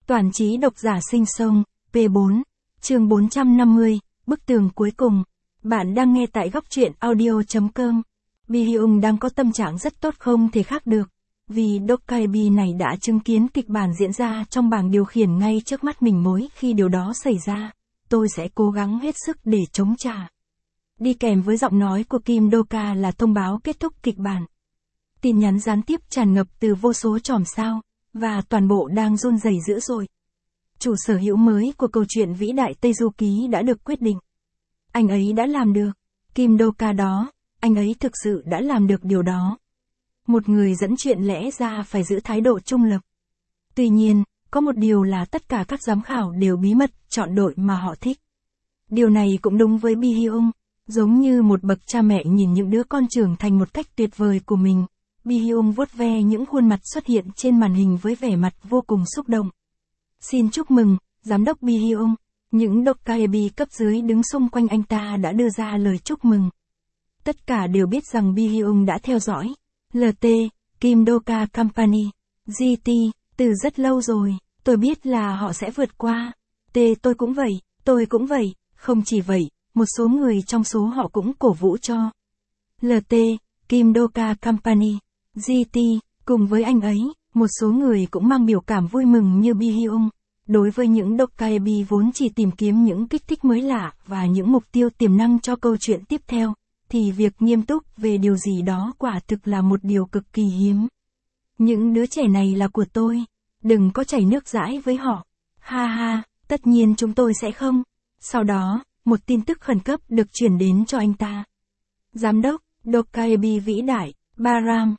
Toàn trí độc giả sinh sông, P4, chương 450, bức tường cuối cùng. Bạn đang nghe tại góc truyện audio.com. Bi Hyung đang có tâm trạng rất tốt không thể khác được. Vì Dokkaebi này đã chứng kiến kịch bản diễn ra trong bảng điều khiển ngay trước mắt mình mỗi khi điều đó xảy ra. Tôi sẽ cố gắng hết sức để chống trả. Đi kèm với giọng nói của Kim Do-ka là thông báo kết thúc kịch bản. Tin nhắn gián tiếp tràn ngập từ vô số chòm sao, và toàn bộ đang run rẩy dữ dội. Chủ sở hữu mới của câu chuyện vĩ đại Tây Du Ký đã được quyết định. Anh ấy đã làm được. Kim Do-ka đó, anh ấy thực sự đã làm được điều đó. Một người dẫn chuyện lẽ ra phải giữ thái độ trung lập. Tuy nhiên, có một điều là tất cả các giám khảo đều bí mật chọn đội mà họ thích. Điều này cũng đúng với Bi Hyung, giống như một bậc cha mẹ nhìn những đứa con trưởng thành một cách tuyệt vời của mình. Bi Hyung vuốt ve những khuôn mặt xuất hiện trên màn hình với vẻ mặt vô cùng xúc động. Xin chúc mừng, giám đốc Bi Hyung. Những Dokkaebi cấp dưới đứng xung quanh anh ta đã đưa ra lời chúc mừng. Tất cả đều biết rằng Bi Hyung đã theo dõi LT, Kim Do-ka Company, GT, từ rất lâu rồi. Tôi biết là họ sẽ vượt qua. Tôi cũng vậy. Không chỉ vậy, một số người trong số họ cũng cổ vũ cho LT, Kim Do-ka Company, GT, cùng với anh ấy, một số người cũng mang biểu cảm vui mừng như Bi Hyung. Đối với những Dokkaebi vốn chỉ tìm kiếm những kích thích mới lạ và những mục tiêu tiềm năng cho câu chuyện tiếp theo, thì việc nghiêm túc về điều gì đó quả thực là một điều cực kỳ hiếm. Những đứa trẻ này là của tôi, đừng có chảy nước dãi với họ. Ha ha, tất nhiên chúng tôi sẽ không. Sau đó, một tin tức khẩn cấp được chuyển đến cho anh ta. Giám đốc, Dokkaebi vĩ đại, Baram,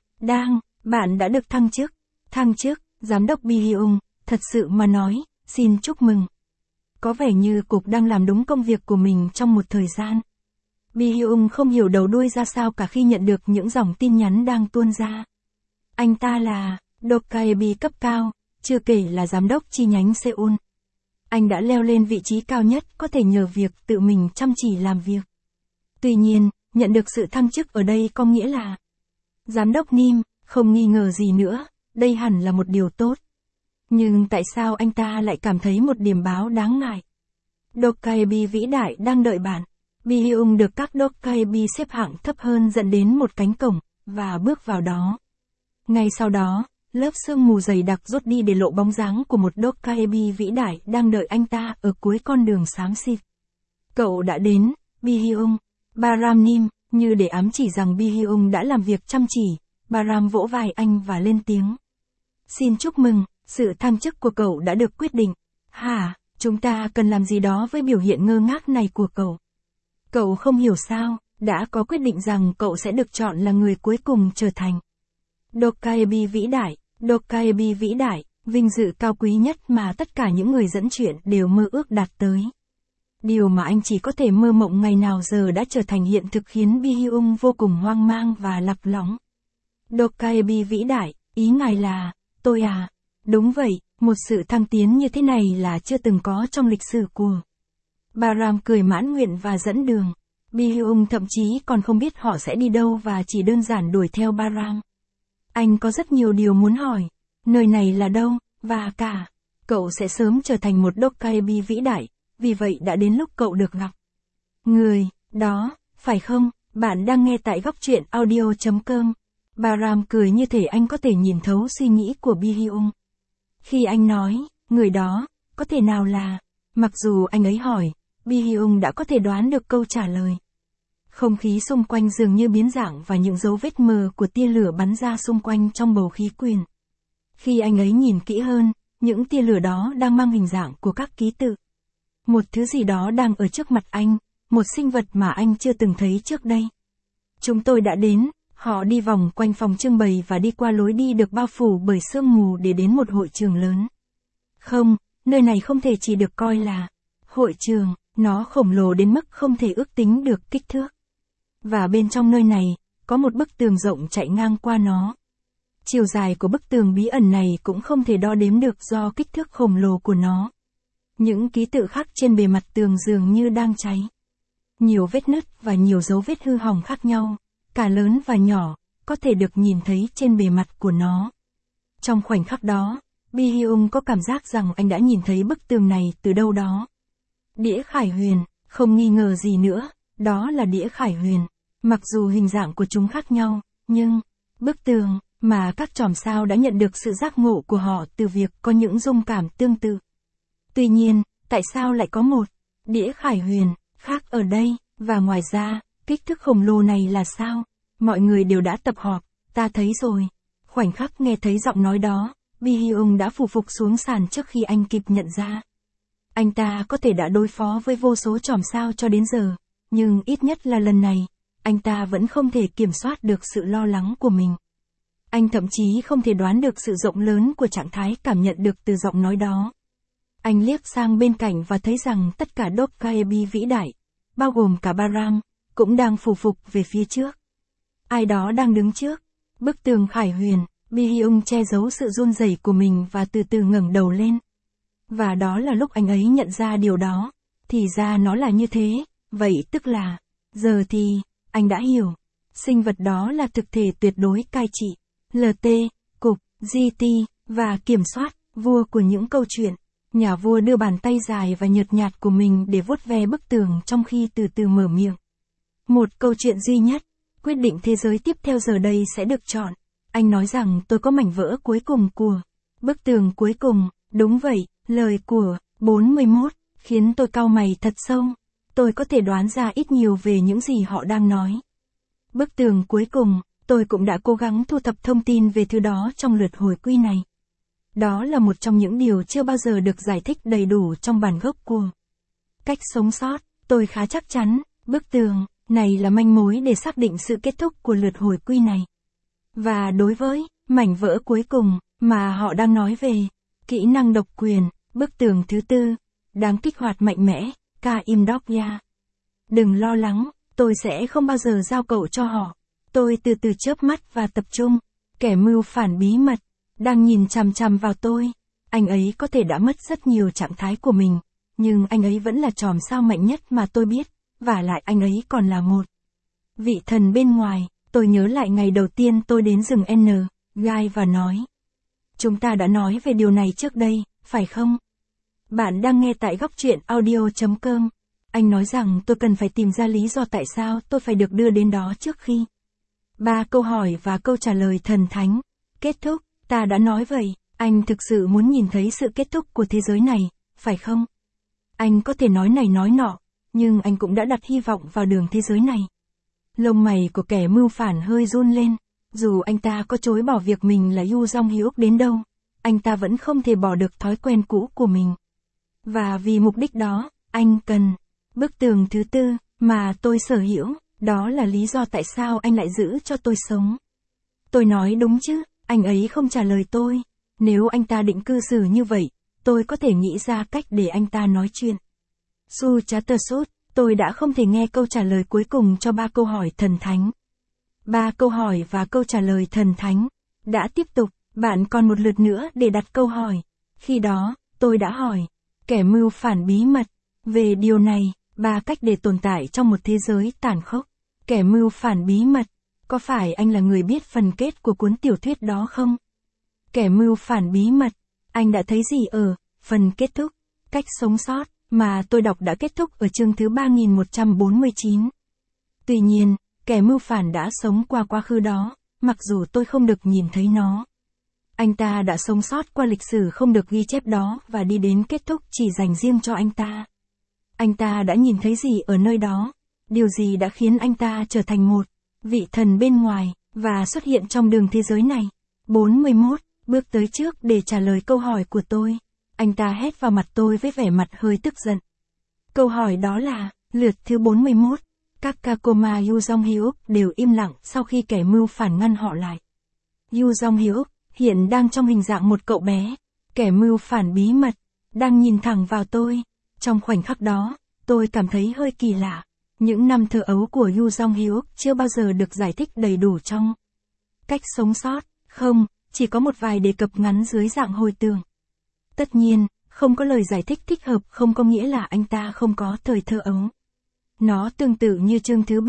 bạn đã được thăng chức. Thăng chức, giám đốc Bi Hyung, thật sự mà nói, xin chúc mừng. Có vẻ như cục đang làm đúng công việc của mình trong một thời gian. Bi Hyung không hiểu đầu đuôi ra sao cả khi nhận được những dòng tin nhắn đang tuôn ra. Anh ta là Dokkaebi cấp cao, chưa kể là giám đốc chi nhánh Seoul. Anh đã leo lên vị trí cao nhất có thể nhờ việc tự mình chăm chỉ làm việc. Tuy nhiên, nhận được sự thăng chức ở đây có nghĩa là giám đốc Nim, không nghi ngờ gì nữa, đây hẳn là một điều tốt. Nhưng tại sao anh ta lại cảm thấy một điểm báo đáng ngại? Dokkaebi vĩ đại đang đợi bạn. Bi Hyung được các Dokkaebi xếp hạng thấp hơn dẫn đến một cánh cổng, và bước vào đó. Ngay sau đó, lớp sương mù dày đặc rút đi để lộ bóng dáng của một Dokkaebi vĩ đại đang đợi anh ta ở cuối con đường xám xịt. Cậu đã đến, Bi Hyung. Baram Nim, như để ám chỉ rằng Bi Hyung đã làm việc chăm chỉ, Baram vỗ vai anh và lên tiếng. Xin chúc mừng, sự thăng chức của cậu đã được quyết định. Hả, chúng ta cần làm gì đó với biểu hiện ngơ ngác này của cậu. Cậu không hiểu sao, đã có quyết định rằng cậu sẽ được chọn là người cuối cùng trở thành Dokkaebi vĩ đại, vinh dự cao quý nhất mà tất cả những người dẫn chuyện đều mơ ước đạt tới. Điều mà anh chỉ có thể mơ mộng ngày nào giờ đã trở thành hiện thực khiến Bi Hyung vô cùng hoang mang và lạc lõng. Dokkaebi vĩ đại, ý ngài là, tôi à? Đúng vậy, một sự thăng tiến như thế này là chưa từng có trong lịch sử của. Baram cười mãn nguyện và dẫn đường. Bi Hyung thậm chí còn không biết họ sẽ đi đâu và chỉ đơn giản đuổi theo Baram. Anh có rất nhiều điều muốn hỏi. Nơi này là đâu, và cả, cậu sẽ sớm trở thành một Dokkaebi vĩ đại, vì vậy đã đến lúc cậu được gặp người đó, phải không? Bạn đang nghe tại góc truyện audio.com. Baram cười như thể anh có thể nhìn thấu suy nghĩ của Bi Hyung. Khi anh nói, người đó, có thể nào là, mặc dù anh ấy hỏi, Bi Hyung đã có thể đoán được câu trả lời. Không khí xung quanh dường như biến dạng và những dấu vết mờ của tia lửa bắn ra xung quanh trong bầu khí quyển. Khi anh ấy nhìn kỹ hơn, những tia lửa đó đang mang hình dạng của các ký tự. Một thứ gì đó đang ở trước mặt anh, một sinh vật mà anh chưa từng thấy trước đây. Chúng tôi đã đến, họ đi vòng quanh phòng trưng bày và đi qua lối đi được bao phủ bởi sương mù để đến một hội trường lớn. Không, nơi này không thể chỉ được coi là hội trường, nó khổng lồ đến mức không thể ước tính được kích thước. Và bên trong nơi này, có một bức tường rộng chạy ngang qua nó. Chiều dài của bức tường bí ẩn này cũng không thể đo đếm được do kích thước khổng lồ của nó. Những ký tự khắc trên bề mặt tường dường như đang cháy. Nhiều vết nứt và nhiều dấu vết hư hỏng khác nhau, cả lớn và nhỏ, có thể được nhìn thấy trên bề mặt của nó. Trong khoảnh khắc đó, Bi Hyung có cảm giác rằng anh đã nhìn thấy bức tường này từ đâu đó. Đĩa Khải Huyền, không nghi ngờ gì nữa, đó là đĩa Khải Huyền. Mặc dù hình dạng của chúng khác nhau, nhưng bức tường mà các chòm sao đã nhận được sự giác ngộ của họ từ việc có những dung cảm tương tự. Tuy nhiên, tại sao lại có một đĩa Khải Huyền khác ở đây, và ngoài ra, kích thước khổng lồ này là sao? Mọi người đều đã tập họp, ta thấy rồi. Khoảnh khắc nghe thấy giọng nói đó, Bi Hyung đã phủ phục xuống sàn trước khi anh kịp nhận ra. Anh ta có thể đã đối phó với vô số chòm sao cho đến giờ, nhưng ít nhất là lần này, anh ta vẫn không thể kiểm soát được sự lo lắng của mình. Anh thậm chí không thể đoán được sự rộng lớn của trạng thái cảm nhận được từ giọng nói đó. Anh liếc sang bên cạnh và thấy rằng tất cả Dokkaebi vĩ đại, bao gồm cả Baram, cũng đang phủ phục về phía trước. Ai đó đang đứng trước bức tường Khải Huyền. Bi Hyung che giấu sự run rẩy của mình và từ từ ngẩng đầu lên. Và đó là lúc anh ấy nhận ra điều đó. Thì ra nó là như thế, vậy tức là, giờ thì, anh đã hiểu. Sinh vật đó là thực thể tuyệt đối cai trị, LT, cục, GT, và kiểm soát, vua của những câu chuyện. Nhà vua đưa bàn tay dài và nhợt nhạt của mình để vuốt ve bức tường trong khi từ từ mở miệng. Một câu chuyện duy nhất, quyết định thế giới tiếp theo giờ đây sẽ được chọn. Anh nói rằng tôi có mảnh vỡ cuối cùng của bức tường cuối cùng, đúng vậy, lời của 41 khiến tôi cau mày thật sâu. Tôi có thể đoán ra ít nhiều về những gì họ đang nói. Bức tường cuối cùng, tôi cũng đã cố gắng thu thập thông tin về thứ đó trong lượt hồi quy này. Đó là một trong những điều chưa bao giờ được giải thích đầy đủ trong bản gốc của cách sống sót. Tôi khá chắc chắn, bức tường này là manh mối để xác định sự kết thúc của lượt hồi quy này. Và đối với mảnh vỡ cuối cùng mà họ đang nói về, kỹ năng độc quyền, bức tường thứ tư, đang kích hoạt mạnh mẽ, Ka Im Dokya. Đừng lo lắng, tôi sẽ không bao giờ giao cậu cho họ. Tôi từ từ chớp mắt và tập trung. Kẻ mưu phản bí mật đang nhìn chằm chằm vào tôi. Anh ấy có thể đã mất rất nhiều trạng thái của mình, nhưng anh ấy vẫn là chòm sao mạnh nhất mà tôi biết, và lại anh ấy còn là một vị thần bên ngoài. Tôi nhớ lại ngày đầu tiên tôi đến rừng N, Gai và nói. Chúng ta đã nói về điều này trước đây, phải không? Bạn đang nghe tại góc truyện audio.com. Anh nói rằng tôi cần phải tìm ra lý do tại sao tôi phải được đưa đến đó trước khi 3 câu hỏi và câu trả lời thần thánh. Kết thúc, ta đã nói vậy, anh thực sự muốn nhìn thấy sự kết thúc của thế giới này, phải không? Anh có thể nói này nói nọ, nhưng anh cũng đã đặt hy vọng vào đường thế giới này. Lông mày của kẻ mưu phản hơi run lên, dù anh ta có chối bỏ việc mình là Yu Jong Hyuk đến đâu, anh ta vẫn không thể bỏ được thói quen cũ của mình. Và vì mục đích đó, anh cần bức tường thứ tư mà tôi sở hữu, đó là lý do tại sao anh lại giữ cho tôi sống. Tôi nói đúng chứ, anh ấy không trả lời tôi. Nếu anh ta định cư xử như vậy, tôi có thể nghĩ ra cách để anh ta nói chuyện. Su Chattersut, tôi đã không thể nghe câu trả lời cuối cùng cho 3 câu hỏi thần thánh. 3 câu hỏi và câu trả lời thần thánh. Đã tiếp tục, bạn còn một lượt nữa để đặt câu hỏi. Khi đó, tôi đã hỏi, kẻ mưu phản bí mật, về điều này, 3 cách để tồn tại trong một thế giới tàn khốc. Kẻ mưu phản bí mật, có phải anh là người biết phần kết của cuốn tiểu thuyết đó không? Kẻ mưu phản bí mật, anh đã thấy gì ở phần kết thúc, cách sống sót, mà tôi đọc đã kết thúc ở chương thứ 3149. Tuy nhiên, kẻ mưu phản đã sống qua quá khứ đó, mặc dù tôi không được nhìn thấy nó. Anh ta đã sống sót qua lịch sử không được ghi chép đó và đi đến kết thúc chỉ dành riêng cho anh ta. Anh ta đã nhìn thấy gì ở nơi đó? Điều gì đã khiến anh ta trở thành một vị thần bên ngoài, và xuất hiện trong đường thế giới này? 41, bước tới trước để trả lời câu hỏi của tôi. Anh ta hét vào mặt tôi với vẻ mặt hơi tức giận. Câu hỏi đó là, lượt thứ 41. Các Kakoma Yu Jong Hyuk đều im lặng sau khi kẻ mưu phản ngăn họ lại. Yu Jong Hyuk hiện đang trong hình dạng một cậu bé. Kẻ mưu phản bí mật đang nhìn thẳng vào tôi. Trong khoảnh khắc đó, tôi cảm thấy hơi kỳ lạ. Những năm thơ ấu của Yu Jong Hyuk chưa bao giờ được giải thích đầy đủ trong cách sống sót. Không, chỉ có một vài đề cập ngắn dưới dạng hồi tưởng. Tất nhiên, không có lời giải thích thích hợp không có nghĩa là anh ta không có thời thơ ấu. Nó tương tự như chương thứ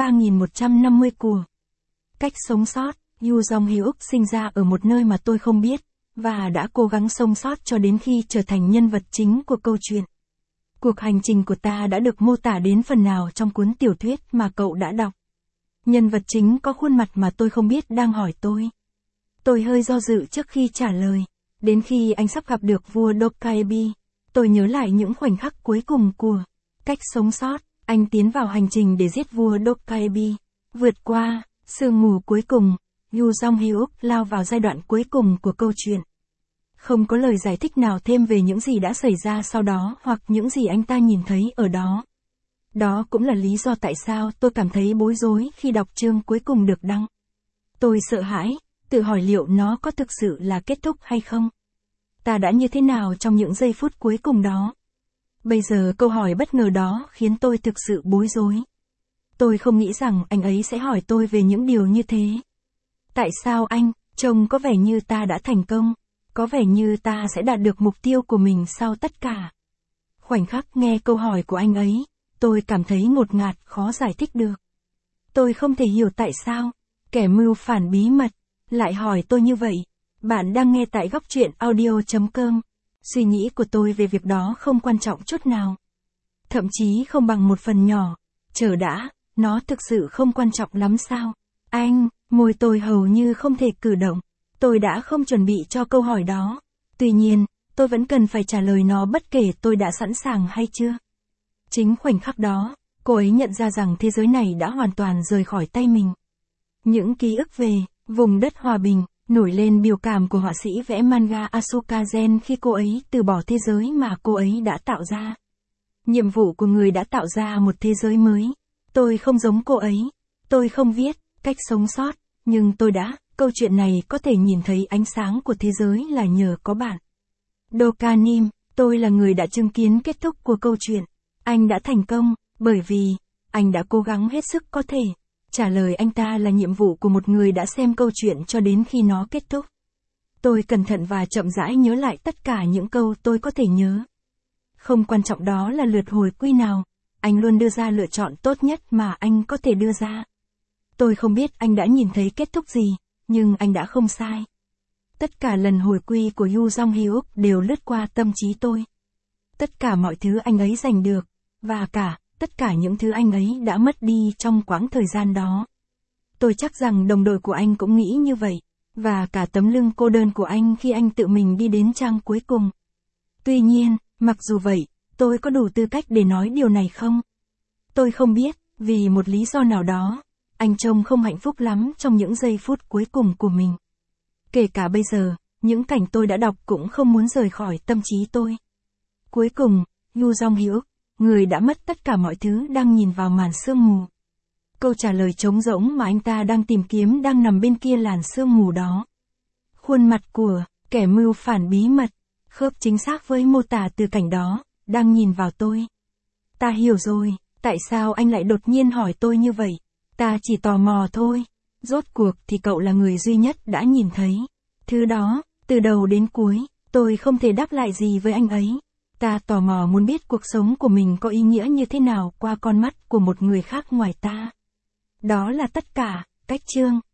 3150 của cách sống sót. Yu Jong Hyuk sinh ra ở một nơi mà tôi không biết, và đã cố gắng sống sót cho đến khi trở thành nhân vật chính của câu chuyện. Cuộc hành trình của ta đã được mô tả đến phần nào trong cuốn tiểu thuyết mà cậu đã đọc. Nhân vật chính có khuôn mặt mà tôi không biết đang hỏi tôi. Tôi hơi do dự trước khi trả lời. Đến khi anh sắp gặp được vua Dokkaebi, tôi nhớ lại những khoảnh khắc cuối cùng của cách sống sót. Anh tiến vào hành trình để giết vua Dokkaebi. Vượt qua sương mù cuối cùng, Yu Jong-hyuk lao vào giai đoạn cuối cùng của câu chuyện. Không có lời giải thích nào thêm về những gì đã xảy ra sau đó hoặc những gì anh ta nhìn thấy ở đó. Đó cũng là lý do tại sao tôi cảm thấy bối rối khi đọc chương cuối cùng được đăng. Tôi sợ hãi, tự hỏi liệu nó có thực sự là kết thúc hay không. Ta đã như thế nào trong những giây phút cuối cùng đó? Bây giờ câu hỏi bất ngờ đó khiến tôi thực sự bối rối. Tôi không nghĩ rằng anh ấy sẽ hỏi tôi về những điều như thế. Tại sao anh, trông có vẻ như ta đã thành công, có vẻ như ta sẽ đạt được mục tiêu của mình sau tất cả. Khoảnh khắc nghe câu hỏi của anh ấy, tôi cảm thấy ngột ngạt khó giải thích được. Tôi không thể hiểu tại sao, kẻ mưu phản bí mật, lại hỏi tôi như vậy. Bạn đang nghe tại góc truyện audio.com. Suy nghĩ của tôi về việc đó không quan trọng chút nào. Thậm chí không bằng một phần nhỏ. Chờ đã, nó thực sự không quan trọng lắm sao? Anh, môi tôi hầu như không thể cử động. Tôi đã không chuẩn bị cho câu hỏi đó. Tuy nhiên, tôi vẫn cần phải trả lời nó bất kể tôi đã sẵn sàng hay chưa. Chính khoảnh khắc đó, cô ấy nhận ra rằng thế giới này đã hoàn toàn rời khỏi tay mình. Những ký ức về vùng đất hòa bình nổi lên biểu cảm của họa sĩ vẽ manga Asuka Gen khi cô ấy từ bỏ thế giới mà cô ấy đã tạo ra. Nhiệm vụ của người đã tạo ra một thế giới mới. Tôi không giống cô ấy. Tôi không viết cách sống sót, nhưng tôi đã. Câu chuyện này có thể nhìn thấy ánh sáng của thế giới là nhờ có bạn. Dokkanim, tôi là người đã chứng kiến kết thúc của câu chuyện. Anh đã thành công, bởi vì anh đã cố gắng hết sức có thể. Trả lời anh ta là nhiệm vụ của một người đã xem câu chuyện cho đến khi nó kết thúc. Tôi cẩn thận và chậm rãi nhớ lại tất cả những câu tôi có thể nhớ. Không quan trọng đó là lượt hồi quy nào, anh luôn đưa ra lựa chọn tốt nhất mà anh có thể đưa ra. Tôi không biết anh đã nhìn thấy kết thúc gì, nhưng anh đã không sai. Tất cả lần hồi quy của Yu Jong-hyuk đều lướt qua tâm trí tôi. Tất cả mọi thứ anh ấy giành được, và tất cả những thứ anh ấy đã mất đi trong quãng thời gian đó. Tôi chắc rằng đồng đội của anh cũng nghĩ như vậy, và cả tấm lưng cô đơn của anh khi anh tự mình đi đến trang cuối cùng. Tuy nhiên, mặc dù vậy, tôi có đủ tư cách để nói điều này không? Tôi không biết, vì một lý do nào đó, anh trông không hạnh phúc lắm trong những giây phút cuối cùng của mình. Kể cả bây giờ, những cảnh tôi đã đọc cũng không muốn rời khỏi tâm trí tôi. Cuối cùng, Yu Jong-hyuk, người đã mất tất cả mọi thứ đang nhìn vào màn sương mù. Câu trả lời trống rỗng mà anh ta đang tìm kiếm đang nằm bên kia làn sương mù đó. Khuôn mặt của kẻ mưu phản bí mật, khớp chính xác với mô tả từ cảnh đó, đang nhìn vào tôi. Ta hiểu rồi, tại sao anh lại đột nhiên hỏi tôi như vậy? Ta chỉ tò mò thôi. Rốt cuộc thì cậu là người duy nhất đã nhìn thấy thứ đó, từ đầu đến cuối, tôi không thể đáp lại gì với anh ấy. Ta tò mò muốn biết cuộc sống của mình có ý nghĩa như thế nào qua con mắt của một người khác ngoài ta. Đó là tất cả. Cách chương